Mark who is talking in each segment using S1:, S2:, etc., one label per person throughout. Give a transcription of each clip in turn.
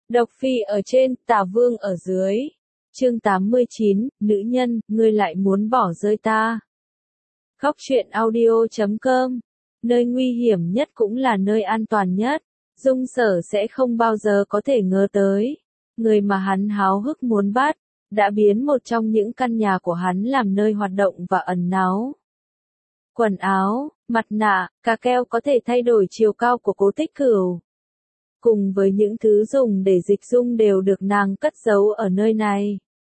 S1: Độc phi ở trên, tả vương ở dưới. Chương 89, nữ nhân, ngươi lại muốn bỏ rơi ta. Khóc chuyện audio.com. Nơi nguy hiểm nhất cũng là nơi an toàn nhất. Dung Sở sẽ không bao giờ có thể ngờ tới. Người mà hắn háo hức muốn bắt, đã biến một trong những căn nhà của hắn làm nơi hoạt động và ẩn náu. Quần áo, mặt nạ, cà keo có thể thay đổi chiều cao của Cố Tích Cửu. Cùng với những thứ dùng để dịch dung đều được nàng cất giấu ở nơi này.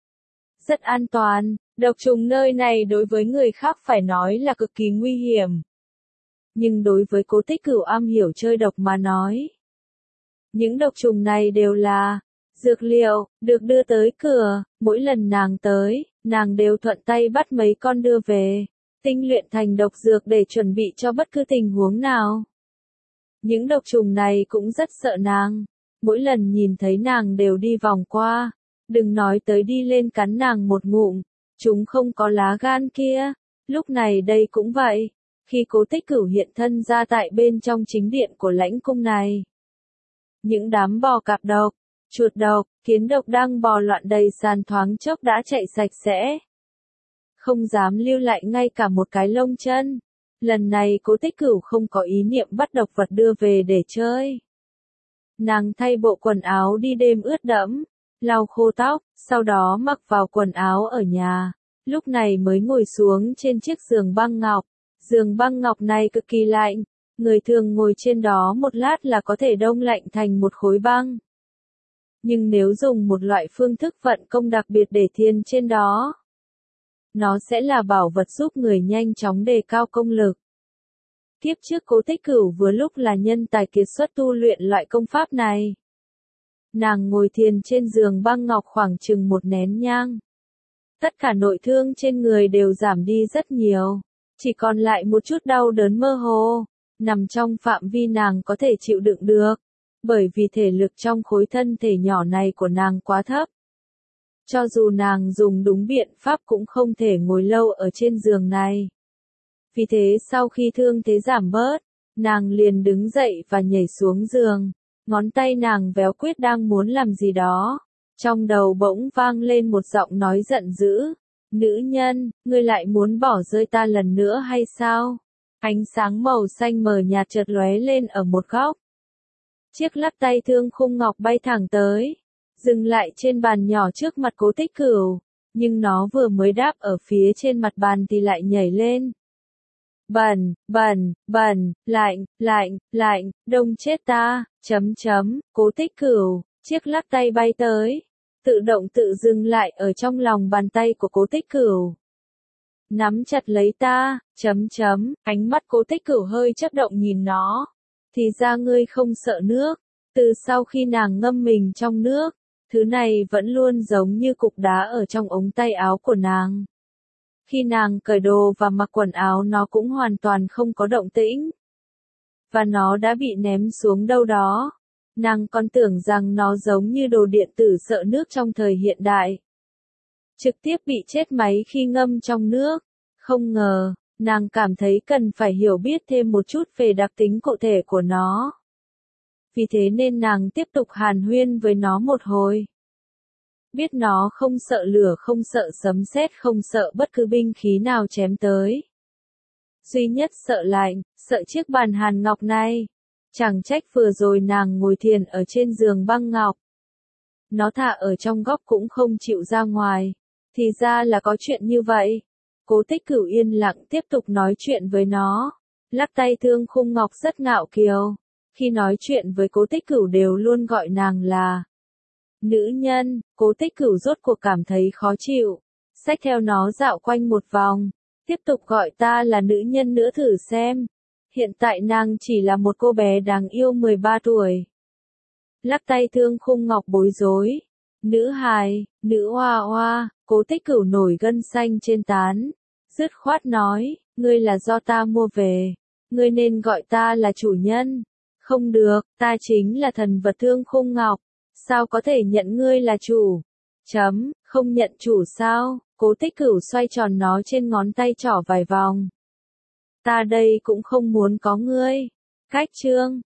S1: Rất an toàn, độc trùng nơi này đối với người khác phải nói là cực kỳ nguy hiểm. Nhưng đối với Cố Tích Cửu am hiểu chơi độc mà nói, những độc trùng này đều là dược liệu, được đưa tới cửa, mỗi lần nàng tới, nàng đều thuận tay bắt mấy con đưa về, tinh luyện thành độc dược để chuẩn bị cho bất cứ tình huống nào. Những độc trùng này cũng rất sợ nàng, mỗi lần nhìn thấy nàng đều đi vòng qua, đừng nói tới đi lên cắn nàng một ngụm, chúng không có lá gan kia. Lúc này đây cũng vậy, khi Cố Tích Cửu hiện thân ra tại bên trong chính điện của lãnh cung này. Những đám bò cạp độc, chuột độc, kiến độc đang bò loạn đầy sàn thoáng chốc đã chạy sạch sẽ. Không dám lưu lại ngay cả một cái lông chân. Lần này Cố Tích Cửu không có ý niệm bắt độc vật đưa về để chơi. Nàng thay bộ quần áo đi đêm ướt đẫm, lau khô tóc, sau đó mặc vào quần áo ở nhà. Lúc này mới ngồi xuống trên chiếc giường băng ngọc. Giường băng ngọc này cực kỳ lạnh, người thường ngồi trên đó một lát là có thể đông lạnh thành một khối băng. Nhưng nếu dùng một loại phương thức vận công đặc biệt để thiền trên đó, nó sẽ là bảo vật giúp người nhanh chóng đề cao công lực. Kiếp trước Cố Tích Cửu vừa lúc là nhân tài kiệt xuất tu luyện loại công pháp này. Nàng ngồi thiền trên giường băng ngọc khoảng chừng một nén nhang. Tất cả nội thương trên người đều giảm đi rất nhiều, chỉ còn lại một chút đau đớn mơ hồ, nằm trong phạm vi nàng có thể chịu đựng được, bởi vì thể lực trong khối thân thể nhỏ này của nàng quá thấp. Cho dù nàng dùng đúng biện pháp cũng không thể ngồi lâu ở trên giường này. Vì thế sau khi thương thế giảm bớt, nàng liền đứng dậy và nhảy xuống giường, ngón tay nàng véo quyết đang muốn làm gì đó. Trong đầu bỗng vang lên một giọng nói giận dữ, nữ nhân, ngươi lại muốn bỏ rơi ta lần nữa hay sao? Ánh sáng màu xanh mờ nhạt chợt lóe lên ở một góc. Chiếc lắc tay thương khung ngọc bay thẳng tới, dừng lại trên bàn nhỏ trước mặt Cố Tích Cửu, nhưng nó vừa mới đáp ở phía trên mặt bàn thì lại nhảy lên. Bẩn, bẩn, bẩn, lạnh, lạnh, lạnh, đông chết ta, Cố Tích Cửu, chiếc lắc tay bay tới, tự động tự dừng lại ở trong lòng bàn tay của Cố Tích Cửu. Nắm chặt lấy ta, ánh mắt Cố Tích Cửu hơi chớp động nhìn nó. Thì ra ngươi không sợ nước. Từ sau khi nàng ngâm mình trong nước, thứ này vẫn luôn giống như cục đá ở trong ống tay áo của nàng. Khi nàng cởi đồ và mặc quần áo nó cũng hoàn toàn không có động tĩnh. Và nó đã bị ném xuống đâu đó. Nàng còn tưởng rằng nó giống như đồ điện tử sợ nước trong thời hiện đại, trực tiếp bị chết máy khi ngâm trong nước. Không ngờ, nàng cảm thấy cần phải hiểu biết thêm một chút về đặc tính cụ thể của nó. Vì thế nên nàng tiếp tục hàn huyên với nó một hồi. Biết nó không sợ lửa, không sợ sấm sét, không sợ bất cứ binh khí nào chém tới. Duy nhất sợ lạnh, sợ chiếc bàn hàn ngọc này. Chẳng trách vừa rồi nàng ngồi thiền ở trên giường băng ngọc. Nó thả ở trong góc cũng không chịu ra ngoài. Thì ra là có chuyện như vậy. Cố Tích Cửu yên lặng tiếp tục nói chuyện với nó. Lắc tay thương khung ngọc rất ngạo kiều. Khi nói chuyện với Cố Tích Cửu đều luôn gọi nàng là nữ nhân. Cố Tích Cửu rốt cuộc cảm thấy khó chịu, xách theo nó dạo quanh một vòng. Tiếp tục gọi ta là nữ nhân nữa thử xem. Hiện tại nàng chỉ là một cô bé đáng yêu 13 tuổi. Lắc tay thương khung ngọc bối rối. Nữ hài, nữ hoa hoa. Cố Tích Cửu nổi gân xanh trên trán, dứt khoát nói, ngươi là do ta mua về, ngươi nên gọi ta là chủ nhân. Không được, ta chính là thần vật thương khung ngọc, sao có thể nhận ngươi là chủ? Không nhận chủ sao? Cố Tích Cửu xoay tròn nó trên ngón tay trỏ vài vòng. Ta đây cũng không muốn có ngươi. Cách chương